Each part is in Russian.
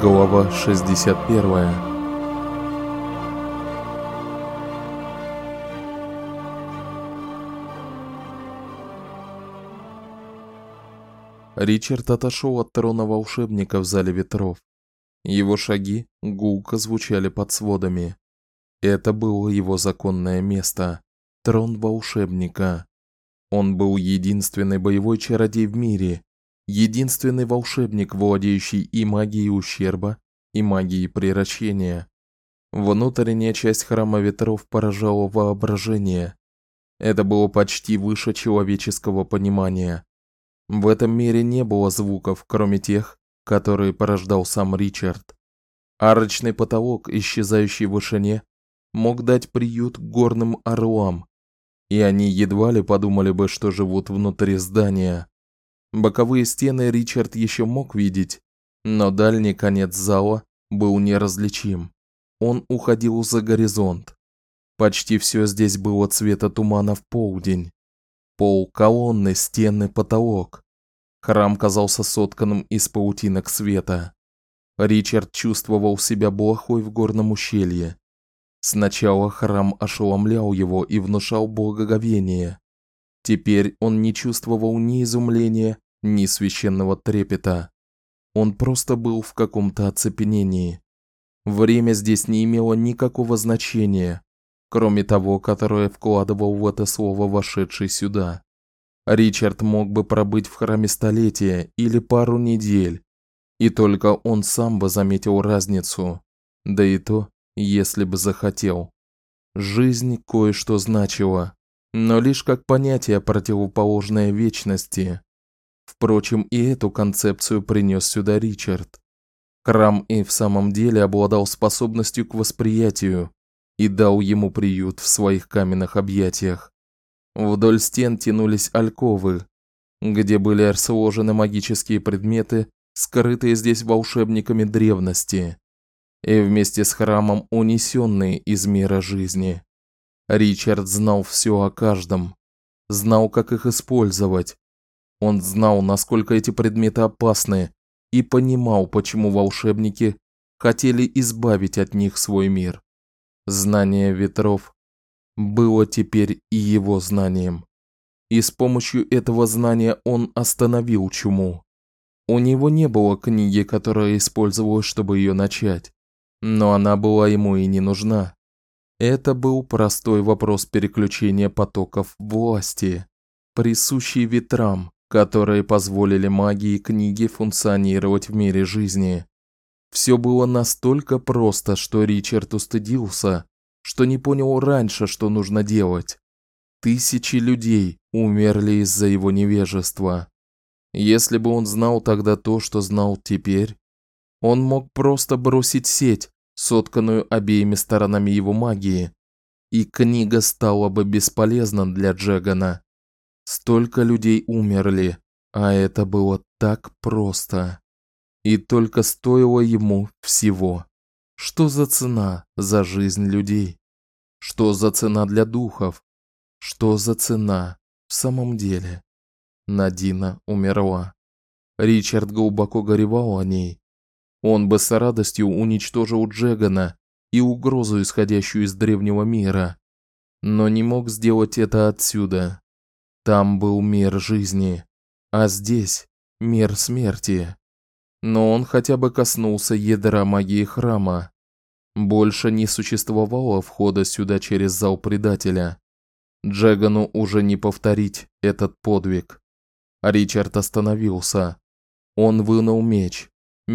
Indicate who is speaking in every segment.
Speaker 1: Глава 61. Ричард отошел от трона волшебника в зале ветров. Его шаги гулко звучали под сводами. Это было его законное место — трон волшебника. Он был единственный боевой чародей в мире, единственный волшебник, владеющий и магией ущерба, и магией приращения. Внутренняя часть храма ветров поражала воображение. Это было почти выше человеческого понимания. В этом мире не было звуков, кроме тех, которые порождал сам Ричард. Арочный потолок, исчезающий в вышине, мог дать приют горным орлам, и они едва ли подумали бы, что живут внутри здания. Боковые стены Ричард еще мог видеть, но дальний конец зала был неразличим. Он уходил за горизонт. Почти все здесь было цвета тумана в полдень. Пол, колонны, стены, потолок. Храм казался сотканным из паутинок света. Ричард чувствовал себя блохой в горном ущелье. Сначала храм ошеломлял его и внушал благоговение. Теперь он не чувствовал ни изумления, ни священного трепета. Он просто был в каком-то оцепенении. Время здесь не имело никакого значения, кроме того, которое вкладывал в это слово вошедший сюда. Ричард мог бы пробыть в храме столетия или пару недель, и только он сам бы заметил разницу, да и то, если бы захотел. Жизнь кое-что значила, но лишь как понятие, противоположное вечности. Впрочем, и эту концепцию принес сюда Ричард. Храм и в самом деле обладал способностью к восприятию и дал ему приют в своих каменных объятиях. Вдоль стен тянулись альковы, где были сложены магические предметы, скрытые здесь волшебниками древности, и вместе с храмом унесенные из мира жизни. Ричард знал все о каждом, знал, как их использовать. Он знал, насколько эти предметы опасны, и понимал, почему волшебники хотели избавить от них свой мир. Знание ветров было теперь и его знанием. И с помощью этого знания он остановил чуму. У него не было книги, которая использовалась, чтобы ее начать, но она была ему и не нужна. Это был простой вопрос переключения потоков власти, присущий ветрам, которые позволили магии книги функционировать в мире жизни. Все было настолько просто, что Ричард устыдился, что не понял раньше, что нужно делать. Тысячи людей умерли из-за его невежества. Если бы он знал тогда то, что знал теперь, он мог просто бросить сеть, сотканную обеими сторонами его магии, и книга стала бы бесполезна для Джегана. Столько людей умерли, а это было так просто. И только стоило ему всего. Что за цена за жизнь людей? Что за цена для духов? Что за цена в самом деле? Надина умерла. Ричард глубоко горевал о ней. Он бы с радостью уничтожил Джегана и угрозу, исходящую из древнего мира, но не мог сделать это отсюда. Там был мир жизни, а здесь мир смерти. Но он хотя бы коснулся ядра магии храма. Больше не существовало входа сюда через зал предателя. Джегану уже не повторить этот подвиг. Ричард остановился. Он вынул меч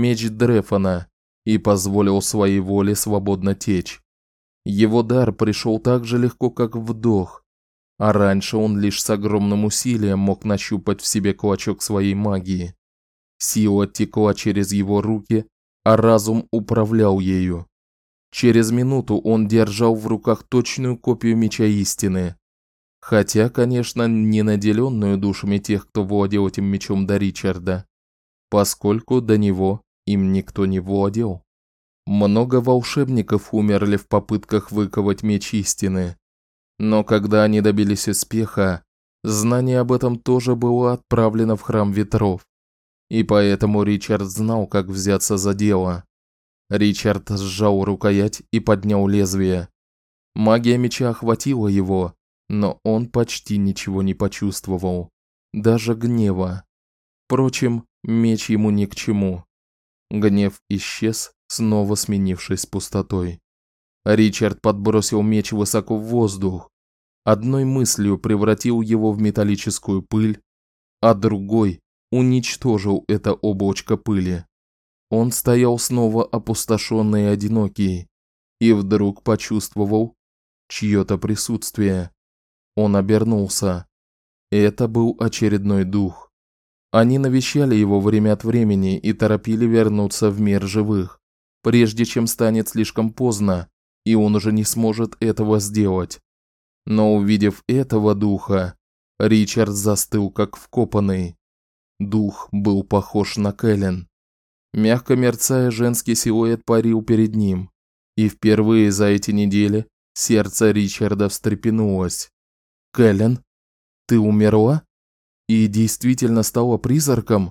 Speaker 1: Дрефона, и позволил своей воле свободно течь. Его дар пришел так же легко, как вдох, а раньше он лишь с огромным усилием мог нащупать в себе клочок своей магии. Сила текла через его руки, а разум управлял ею. Через минуту он держал в руках точную копию меча истины. Хотя, конечно, не наделенную душами тех, кто владел этим мечом до Ричарда, поскольку до него им никто не владел. Много волшебников умерли в попытках выковать меч истины. Но когда они добились успеха, знание об этом тоже было отправлено в храм ветров. И поэтому Ричард знал, как взяться за дело. Ричард сжал рукоять и поднял лезвие. Магия меча охватила его, но он почти ничего не почувствовал, даже гнева. Впрочем, меч ему ни к чему. Гнев исчез, снова сменившись пустотой. Ричард подбросил меч высоко в воздух, одной мыслью превратил его в металлическую пыль, а другой уничтожил это облачко пыли. Он стоял снова опустошенный и одинокий, и вдруг почувствовал чьё-то присутствие. Он обернулся. Это был очередной дух. Они навещали его время от времени и торопили вернуться в мир живых, прежде чем станет слишком поздно, и он уже не сможет этого сделать. Но увидев этого духа, Ричард застыл как вкопанный. Дух был похож на Кэлен. Мягко мерцая, женский силуэт парил перед ним, и впервые за эти недели сердце Ричарда встрепенулось. «Кэлен, ты умерла? И действительно стала призраком?»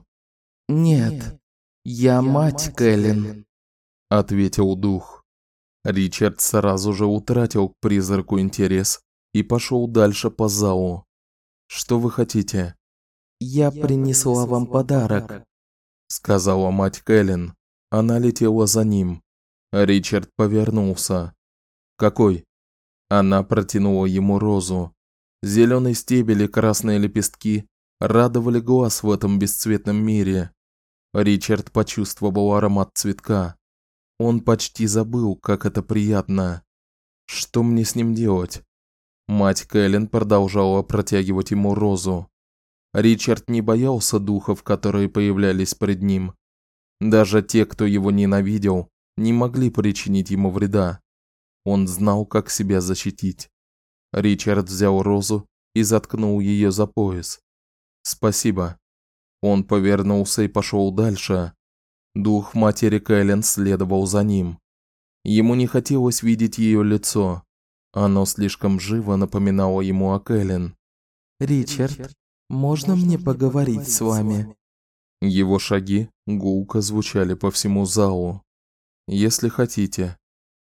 Speaker 2: «Нет, я мать Кэлен»,
Speaker 1: – ответил дух. Ричард сразу же утратил к призраку интерес и пошел дальше по залу. «Что вы хотите?»
Speaker 2: «Я принесла вам подарок»,
Speaker 1: – сказала мать Кэлен. Она летела за ним. Ричард повернулся. «Какой?» Она протянула ему розу. Зеленый стебель и красные лепестки радовали глаз в этом бесцветном мире. Ричард почувствовал аромат цветка. Он почти забыл, как это приятно. Что мне с ним делать? Мать Кэлен продолжала протягивать ему розу. Ричард не боялся духов, которые появлялись пред ним. Даже те, кто его ненавидел, не могли причинить ему вреда. Он знал, как себя защитить. Ричард взял розу и заткнул ее за пояс. «Спасибо». Он повернулся и пошел дальше. Дух матери Кэлен следовал за ним. Ему не хотелось видеть ее лицо. Оно слишком живо напоминало ему о Кэлен.
Speaker 2: «Ричард, можно мне поговорить с вами?»
Speaker 1: Его шаги гулко звучали по всему залу. «Если хотите».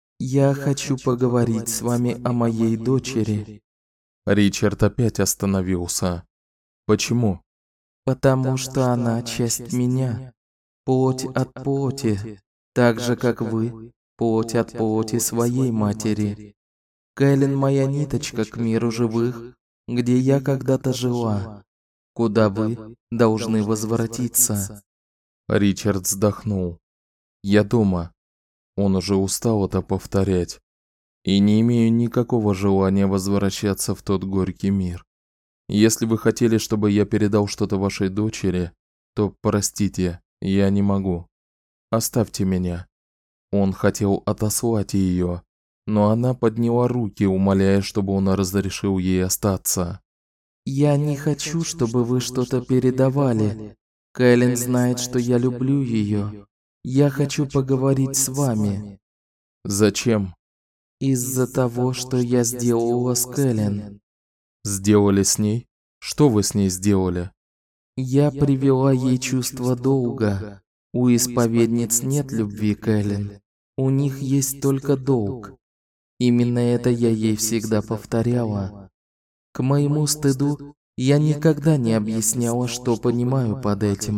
Speaker 2: «Я хочу поговорить с вами о моей дочери».
Speaker 1: Ричард опять остановился. «Почему?»
Speaker 2: «Потому что она часть меня, плоть от плоти, так же, как вы, плоть от плоти своей матери. Кэлен моя ниточка к миру живых, где я когда-то жила, куда вы должны возвратиться».
Speaker 1: Ричард вздохнул. «Я дома». Он уже устал это повторять. И не имею никакого желания возвращаться в тот горький мир. Если вы хотели, чтобы я передал что-то вашей дочери, то простите, я не могу. Оставьте меня». Он хотел отослать ее, но она подняла руки, умоляя, чтобы он разрешил ей остаться.
Speaker 2: «Я не хочу, чтобы вы что-то передавали. Кэлен знает, что я люблю ее. Я хочу поговорить с вами».
Speaker 1: «Зачем?»
Speaker 2: «Из-за того, что я сделала с Кэлен.
Speaker 1: «Сделали с ней? Что вы с ней сделали?»
Speaker 2: Я привела ей чувство долга. У исповедниц нет любви, Кэлен. У них есть только долг. Именно это я ей всегда повторяла. К моему стыду, я никогда не объясняла, что понимаю под этим.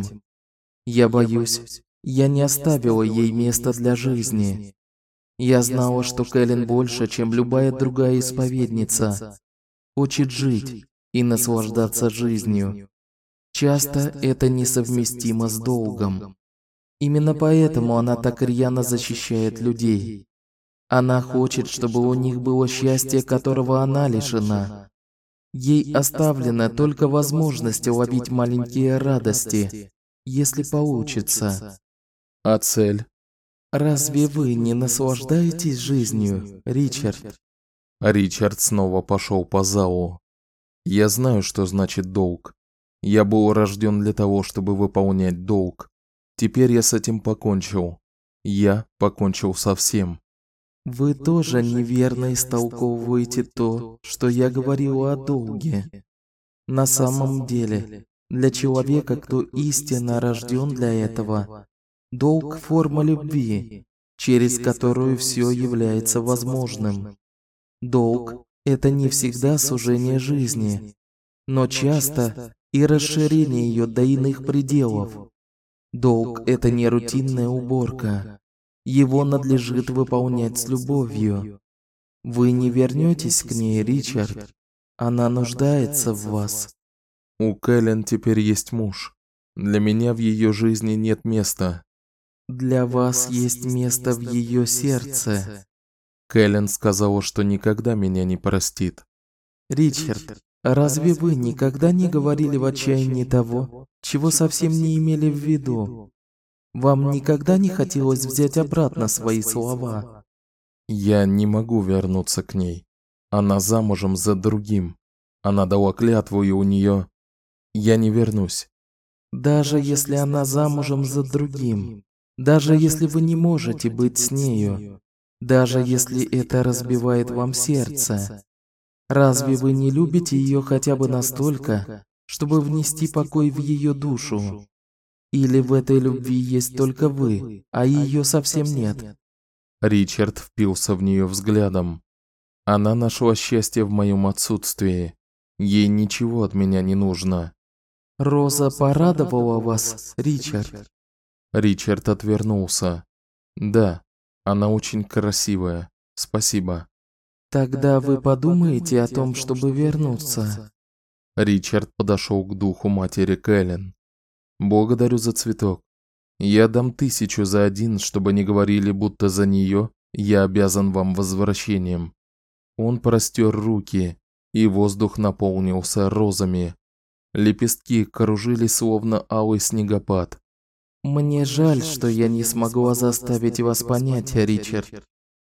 Speaker 2: Я боюсь, я не оставила ей места для жизни. Я знала, что Кэлен больше, чем любая другая исповедница, хочет жить и наслаждаться жизнью. Часто это несовместимо с долгом. Именно поэтому она так рьяно защищает людей. Она хочет, чтобы у них было счастье, которого она лишена. Ей оставлена только возможность ловить маленькие радости, если получится.
Speaker 1: А цель?
Speaker 2: Разве вы не наслаждаетесь жизнью, Ричард?
Speaker 1: Ричард снова пошел по залу. Я знаю, что значит долг. Я был рожден для того, чтобы выполнять долг. Теперь я с этим покончил. Я покончил со всем.
Speaker 2: Вы тоже неверно истолковываете то, что я говорила о долге. На самом деле, для человека, кто истинно рожден для этого, долг – форма любви. через которую все является возможным. Долг – это не всегда сужение жизни, но часто и расширение ее до иных пределов. Долг – это не рутинная уборка. Его надлежит выполнять с любовью. Вы не вернетесь к ней, Ричард. Она нуждается в вас.
Speaker 1: У Кэлен теперь есть муж. Для меня в ее жизни нет места.
Speaker 2: Для вас есть место в ее сердце.
Speaker 1: Кэлен сказала, что никогда меня не простит.
Speaker 2: Ричард, разве вы никогда не говорили в отчаянии того, чего совсем не имели в виду? Вам никогда не хотелось взять обратно свои слова?
Speaker 1: Я не могу вернуться к ней. Она замужем за другим. Она дала клятву, и у нее... Я не вернусь.
Speaker 2: Даже если она замужем за другим, даже если вы не можете быть с нею, даже если это разбивает вам сердце, разве вы не любите ее хотя бы настолько, чтобы внести покой в ее душу? Или в этой любви есть только вы, а ее совсем нет?
Speaker 1: Ричард впился в нее взглядом. Она нашла счастье в моем отсутствии. Ей ничего от меня не нужно.
Speaker 2: Роза порадовала вас, Ричард?
Speaker 1: Ричард отвернулся. Да, она очень красивая. Спасибо.
Speaker 2: Тогда вы подумаете о том, чтобы вернуться.
Speaker 1: Ричард подошел к духу матери Кэлен. Благодарю за цветок. Я дам 1000 за один, чтобы не говорили, будто за нее я обязан вам возвращением. Он простер руки, и воздух наполнился розами. Лепестки кружились, словно алый снегопад.
Speaker 2: Мне жаль, что я не смогла заставить вас понять, Ричард.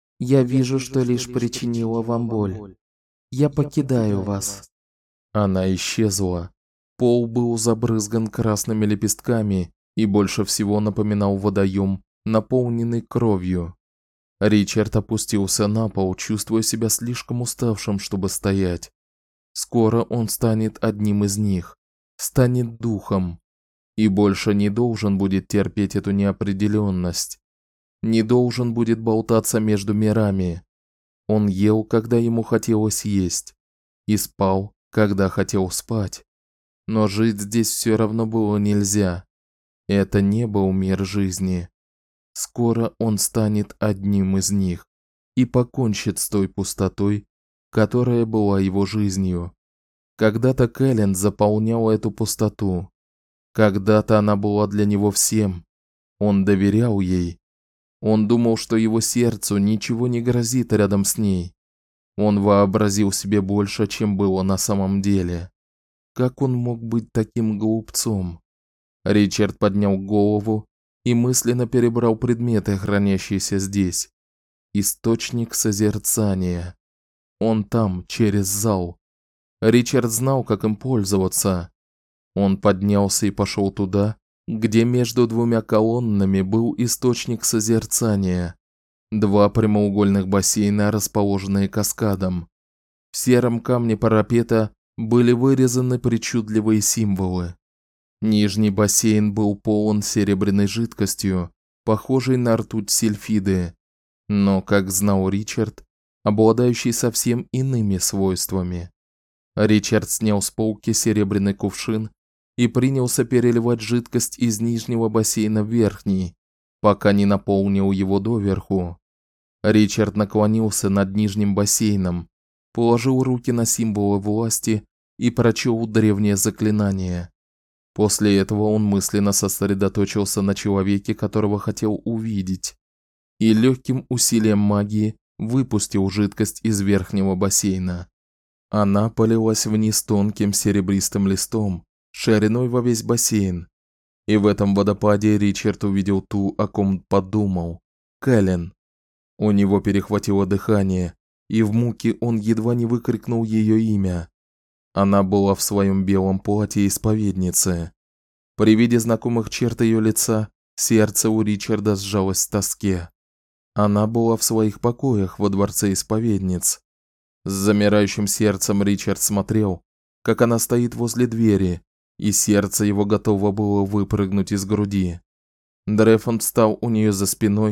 Speaker 2: Я вижу, что лишь причинила вам боль. Я покидаю вас.
Speaker 1: Она исчезла. Пол был забрызган красными лепестками и больше всего напоминал водоем, наполненный кровью. Ричард опустился на пол, чувствуя себя слишком уставшим, чтобы стоять. Скоро он станет одним из них, станет духом, и больше не должен будет терпеть эту неопределенность, не должен будет болтаться между мирами. Он ел, когда ему хотелось есть, и спал, когда хотел спать. Но жить здесь все равно было нельзя. Это не был мир жизни. Скоро он станет одним из них и покончит с той пустотой, которая была его жизнью. Когда-то Кэлен заполняла эту пустоту. Когда-то она была для него всем. Он доверял ей. Он думал, что его сердцу ничего не грозит рядом с ней. Он вообразил себе больше, чем было на самом деле. Как он мог быть таким глупцом? Ричард поднял голову и мысленно перебрал предметы, хранящиеся здесь. Источник созерцания. Он там, через зал. Ричард знал, как им пользоваться. Он поднялся и пошел туда, где между двумя колоннами был источник созерцания. 2 прямоугольных бассейна, расположенные каскадом. В сером камне парапета были вырезаны причудливые символы. Нижний бассейн был полон серебряной жидкостью, похожей на ртуть сильфиды, но, как знал Ричард, обладающей совсем иными свойствами. Ричард снял с полки серебряный кувшин и принялся переливать жидкость из нижнего бассейна в верхний, пока не наполнил его доверху. Ричард наклонился над нижним бассейном, положил руки на символы власти и прочел древнее заклинание. После этого он мысленно сосредоточился на человеке, которого хотел увидеть, и легким усилием магии выпустил жидкость из верхнего бассейна. Она полилась вниз тонким серебристым листом, шириной во весь бассейн. И в этом водопаде Ричард увидел ту, о ком подумал – Кэлен. У него перехватило дыхание, и в муке он едва не выкрикнул ее имя. Она была в своем белом платье исповедницы. При виде знакомых черт ее лица сердце у Ричарда сжалось в тоске. Она была в своих покоях во дворце исповедниц. С замирающим сердцем Ричард смотрел, как она стоит возле двери, и сердце его готово было выпрыгнуть из груди. Дрефон встал у нее за спиной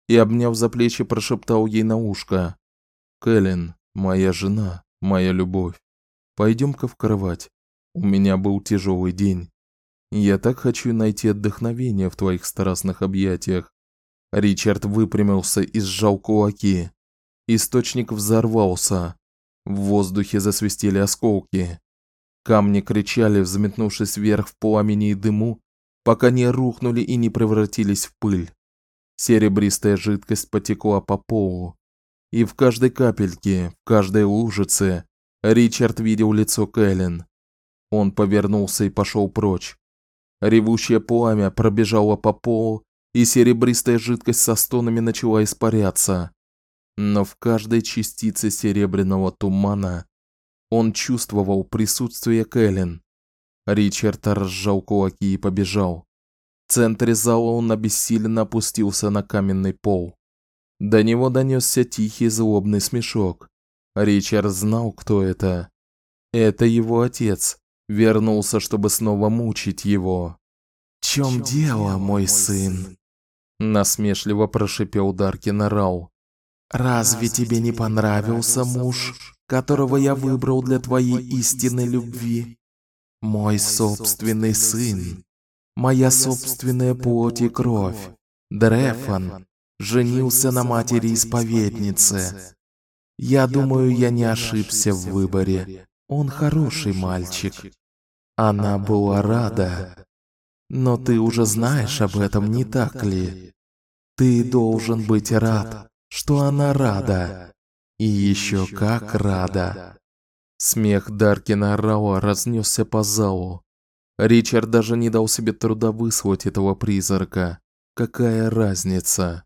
Speaker 1: и, обняв за плечи, прошептал ей на ушко: «Кэлен, моя жена, моя любовь, пойдем-ка в кровать. У меня был тяжелый день. Я так хочу найти отдохновение в твоих страстных объятиях». Ричард выпрямился и сжал кулаки. Источник взорвался. В воздухе засвистели осколки. Камни кричали, взметнувшись вверх в пламени и дыму, пока не рухнули и не превратились в пыль. Серебристая жидкость потекла по полу. И в каждой капельке, в каждой лужице Ричард видел лицо Кэлен. Он повернулся и пошел прочь. Ревущее пламя пробежало по полу, и серебристая жидкость со стонами начала испаряться. Но в каждой частице серебряного тумана он чувствовал присутствие Кэлен. Ричард разжал кулаки и побежал. В центре зала он обессиленно опустился на каменный пол. До него донесся тихий злобный смешок. Ричард знал, кто это. Это его отец. Вернулся, чтобы снова мучить его.
Speaker 2: «В чем дело, мой сын?»
Speaker 1: Насмешливо прошипел Даркин Рау.
Speaker 2: «Разве тебе не понравился муж, которого я выбрал для твоей истинной любви? Мой собственный сын, моя собственная плоть и кровь, Дрефон, женился на матери-исповеднице. Я думаю, я не ошибся в выборе. Он хороший мальчик. Она была рада. Но ты уже знаешь об этом, не так ли? Ты должен быть рад, что она рада. И еще как рада».
Speaker 1: Смех Даркина Рауа разнесся по залу. Ричард даже не дал себе труда выслать этого призрака. Какая разница?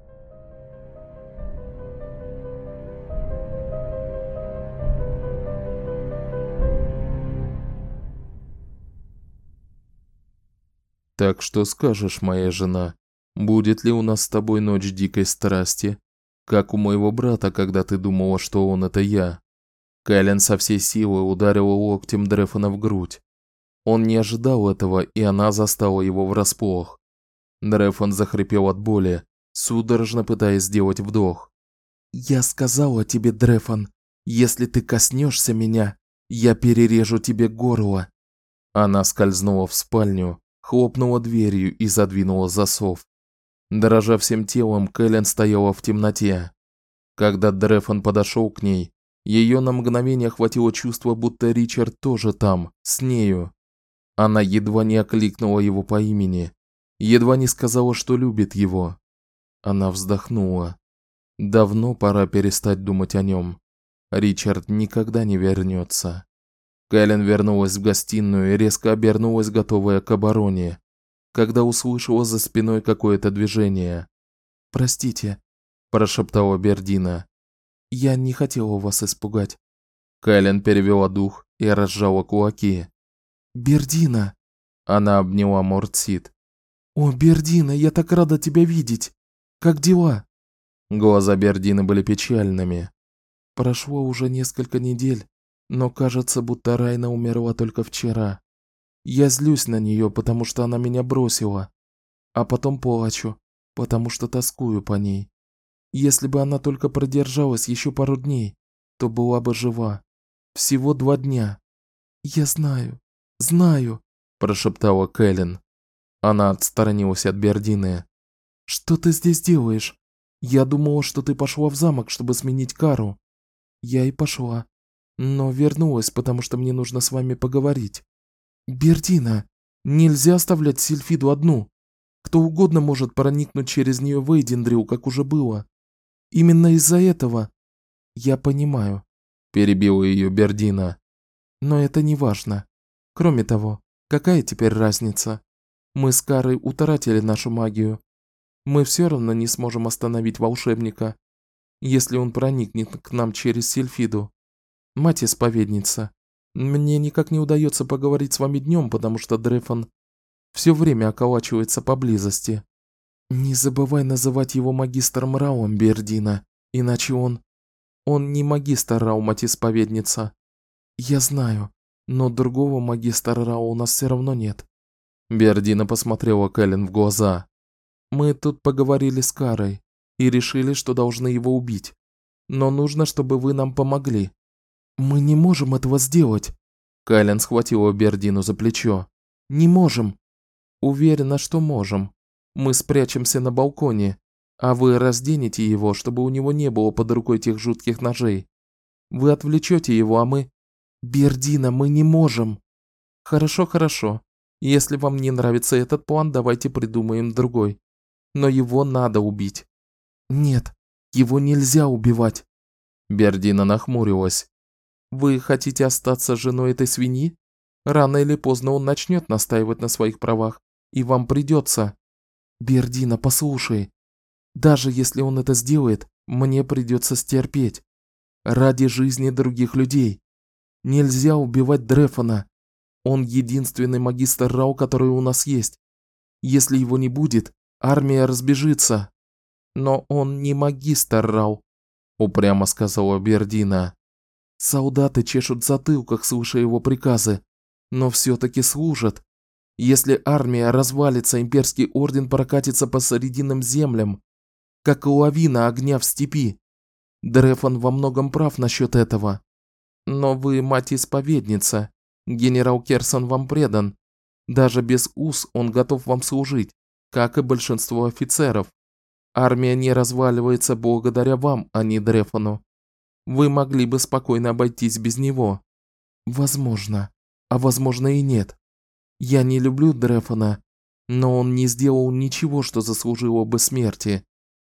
Speaker 1: Так что скажешь, моя жена, будет ли у нас с тобой ночь дикой страсти, как у моего брата, когда ты думала, что он это я? Кэлен со всей силы ударила локтем Дрефона в грудь. Он не ожидал этого, и она застала его врасплох. Дрефон захрипел от боли, судорожно пытаясь сделать вдох.
Speaker 2: «Я сказала тебе, Дрефон, если ты коснешься меня, я перережу тебе горло».
Speaker 1: Она скользнула в спальню, хлопнула дверью и задвинула засов. Дрожа всем телом, Кэлен стояла в темноте. Когда Дрефон подошел к ней, ее на мгновение охватило чувство, будто Ричард тоже там, с нею. Она едва не окликнула его по имени, едва не сказала, что любит его. Она вздохнула. Давно пора перестать думать о нем. Ричард никогда не вернется. Кэлен вернулась в гостиную и резко обернулась, готовая к обороне, когда услышала за спиной какое-то движение.
Speaker 2: «Простите», –
Speaker 1: прошептала Бердина.
Speaker 2: «Я не хотела вас испугать».
Speaker 1: Кэлен перевела дух и разжала кулаки.
Speaker 2: «Бердина!»
Speaker 1: Она обняла Мортсид.
Speaker 2: «О, Бердина, я так рада тебя видеть! Как дела?»
Speaker 1: Глаза Бердины были печальными.
Speaker 2: «Прошло уже несколько недель, но кажется, будто Райна умерла только вчера. Я злюсь на нее, потому что она меня бросила, а потом плачу, потому что тоскую по ней. Если бы она только продержалась еще пару дней, то была бы жива. Всего 2 дня. Я знаю», – прошептала Кэлен.
Speaker 1: Она отстранилась от Бердины.
Speaker 2: «Что ты здесь делаешь? Я думала, что ты пошла в замок, чтобы сменить Кару. Я и пошла, но вернулась, потому что мне нужно с вами поговорить. Бердина, нельзя оставлять Сильфиду одну. Кто угодно может проникнуть через нее в Эйдендрил, как уже было. Именно из-за этого. Я понимаю», – перебила ее Бердина. «Но это не важно. Кроме того, какая теперь разница? Мы с Карой утратили нашу магию. Мы все равно не сможем остановить волшебника, если он проникнет к нам через Сильфиду. Мать-исповедница, мне никак не удается поговорить с вами днем, потому что Дрефон все время околачивается поблизости. Не забывай называть его магистром Раум, Бердина, иначе он не магистр Рау, мать-исповедница. Я знаю, но другого магистра Рау у нас все равно нет».
Speaker 1: Бердина посмотрела Кэлен в глаза.
Speaker 2: «Мы тут поговорили с Карой. и решили, что должны его убить. Но нужно, чтобы вы нам помогли». «Мы не можем этого сделать». Кайлен схватила Бердину за плечо. «Не можем». «Уверена, что можем. Мы спрячемся на балконе, а вы разденете его, чтобы у него не было под рукой тех жутких ножей. Вы отвлечете его, а мы...» «Бердина, мы не можем». «Хорошо, хорошо. Если вам не нравится этот план, давайте придумаем другой. Но его надо убить». «Нет, его нельзя убивать». Бердина нахмурилась. «Вы хотите остаться женой этой свиньи? Рано или поздно он начнет настаивать на своих правах, и вам придется...» «Бердина, послушай. Даже если он это сделает, мне придется стерпеть. Ради жизни других людей. Нельзя убивать Дрефона. Он единственный магистр Рау, который у нас есть. Если его не будет, армия разбежится». «Но он не магистр Рау», – упрямо сказала Бердина. «Солдаты чешут в затылках, слыша его приказы, но все-таки служат. Если армия развалится, имперский орден прокатится по Срединным землям, как лавина огня в степи. Дрефон во многом прав насчет этого. Но вы мать-исповедница. Генерал Керсон вам предан. Даже без уз он готов вам служить, как и большинство офицеров. Армия не разваливается благодаря вам, а не Дрефону. Вы могли бы спокойно обойтись без него. Возможно, а возможно и нет. Я не люблю Дрефона, но он не сделал ничего, что заслужило бы смерти.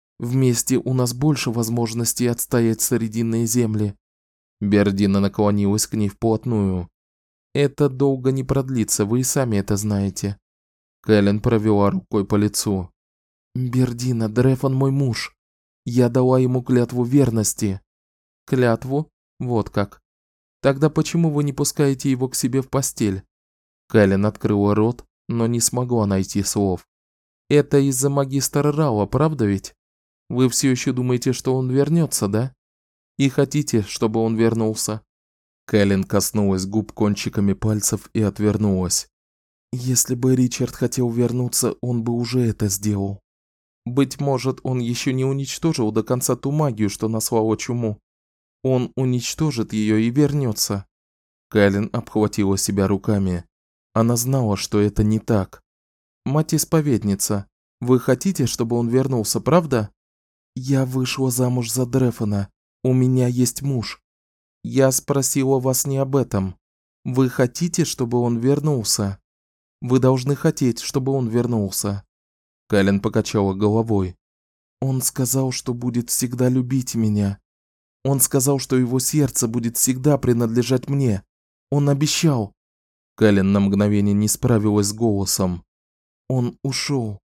Speaker 2: Вместе у нас больше возможностей отстоять Срединные земли». Бердина наклонилась к ней вплотную. «Это долго не продлится, вы и сами это знаете». Кэлен провела рукой по лицу. «Бердина, Дрефон мой муж. Я дала ему клятву верности». «Клятву? Вот как. Тогда почему вы не пускаете его к себе в постель?» Кэлен открыла рот, но не смогла найти слов. «Это из-за магистра Рауа, правда ведь? Вы все еще думаете, что он вернется, да? И хотите, чтобы он вернулся?» Кэлен коснулась губ кончиками пальцев и отвернулась. «Если бы Ричард хотел вернуться, он бы уже это сделал. Быть может, он еще не уничтожил до конца ту магию, что наслала чуму. Он уничтожит ее и вернется». Кэлен обхватила себя руками. Она знала, что это не так. «Мать-исповедница, вы хотите, чтобы он вернулся, правда?» «Я вышла замуж за Дрефона. У меня есть муж. Я спросила вас не об этом. Вы хотите, чтобы он вернулся? Вы должны хотеть, чтобы он вернулся». Кэлен покачала головой. «Он сказал, что будет всегда любить меня. Он сказал, что его сердце будет всегда принадлежать мне. Он обещал». Кэлен на мгновение не справилась с голосом. «Он ушел.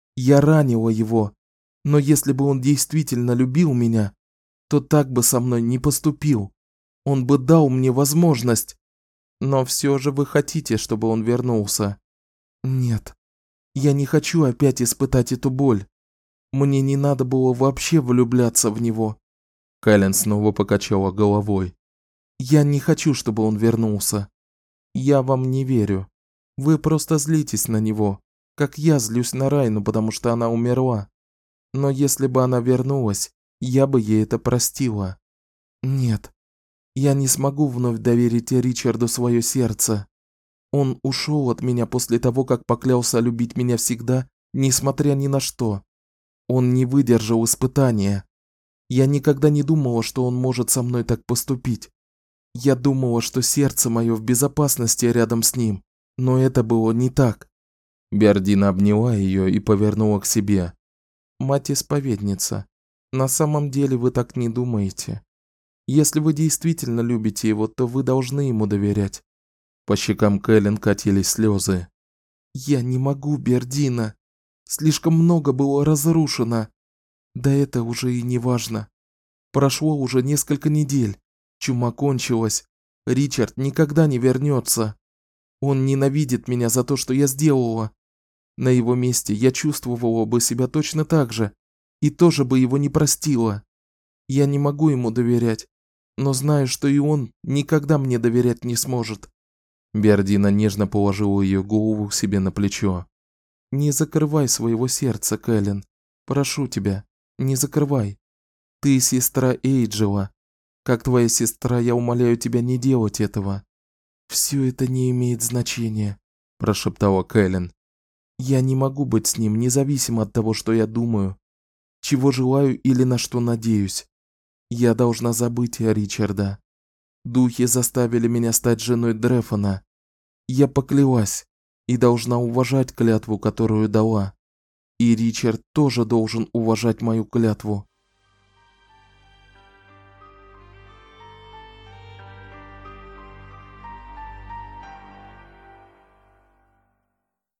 Speaker 2: Я ранила его, но если бы он действительно любил меня, то так бы со мной не поступил. Он бы дал мне возможность. Но все же вы хотите, чтобы он вернулся?» «Нет, я не хочу опять испытать эту боль. Мне не надо было вообще влюбляться в него». Кэлен снова покачала головой. «Я не хочу, чтобы он вернулся. Я вам не верю. Вы просто злитесь на него, как я злюсь на Райну, потому что она умерла. Но если бы она вернулась, я бы ей это простила. Нет, я не смогу вновь доверить Ричарду свое сердце. Он ушел от меня после того, как поклялся любить меня всегда, несмотря ни на что. Он не выдержал испытания. Я никогда не думала, что он может со мной так поступить. Я думала, что сердце мое в безопасности рядом с ним, но это было не так». Бердина обняла ее и повернула к себе. «Мать-исповедница, на самом деле вы так не думаете. Если вы действительно любите его, то вы должны ему доверять». По щекам Кэлен катились слезы. «Я не могу, Бердина. Слишком много было разрушено. Да это уже и не важно. Прошло уже несколько недель. Чума кончилась. Ричард никогда не вернется. Он ненавидит меня за то, что я сделала. На его месте я чувствовала бы себя точно так же и тоже бы его не простила. Я не могу ему доверять, но знаю, что и он никогда мне доверять не сможет». Бердина нежно положила ее голову себе на плечо. «Не закрывай своего сердца, Кэлен. Прошу тебя, не закрывай. Ты сестра Эйджела. Как твоя сестра, я умоляю тебя не делать этого. Все это не имеет значения, прошептала Кэлен. Я не могу быть с ним, независимо от того, что я думаю, чего желаю или на что надеюсь. Я должна забыть Ричарда. Духи заставили меня стать женой Дрефона. Я поклялась и должна уважать клятву, которую дала. И Ричард тоже должен уважать мою клятву.